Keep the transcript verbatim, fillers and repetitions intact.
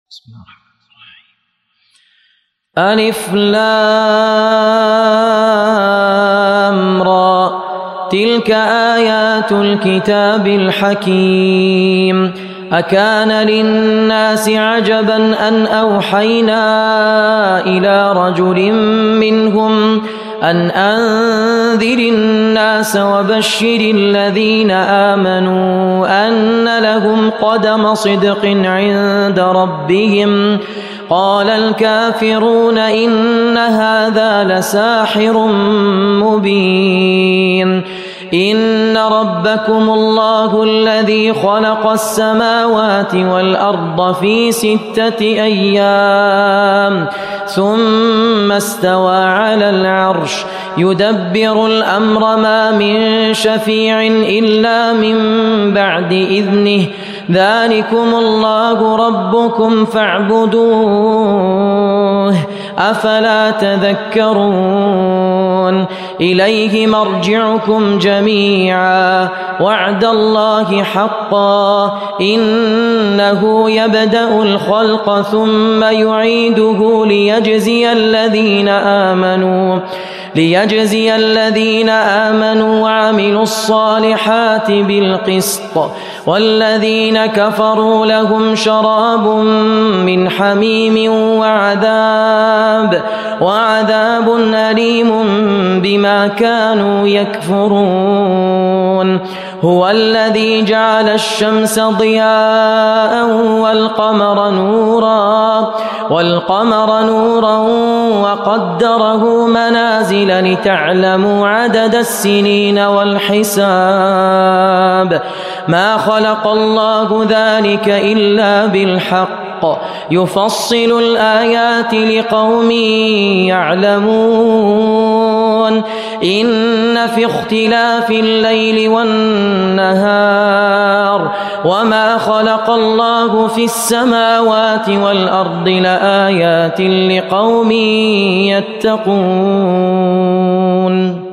بسم الله الرحمن الرحيم. ألف لام را تلك آيات الكتاب الحكيم. أكان للناس عجبا أن أوحينا إلى رجل منهم أن أنذر الناس وبشر الذين آمنوا أن لهم قدم صدق عند ربهم. قال الكافرون إن هذا لساحر مبين. إن ربكم الله الذي خلق السماوات والأرض في ستة أيام ثم استوى على العرش يدبر الأمر ما من شفيع إلا من بعد إذنه ذلكم الله ربكم فاعبدوه أفلا تذكرون. إليه مرجعكم جميعا وعد الله حقا إنه يبدأ الخلق ثم يعيده ليجزي الذين آمنوا ليجزي الذين آمنوا وعملوا الصالحات بالقسط والذين كفروا لهم شراب من حميم وعذاب وعذاب أليم بما كانوا يكفرون. هو الذي جعل الشمس ضياء والقمر نورا والقمر نورا وقدره منازل لتعلموا عدد السنين والحساب. ما خلق الله ذلك إلا بالحق يفصل الآيات لقوم يعلمون. إن في اختلاف الليل والنهار وما خلق الله في السماوات والأرض لآيات لقوم يتقون.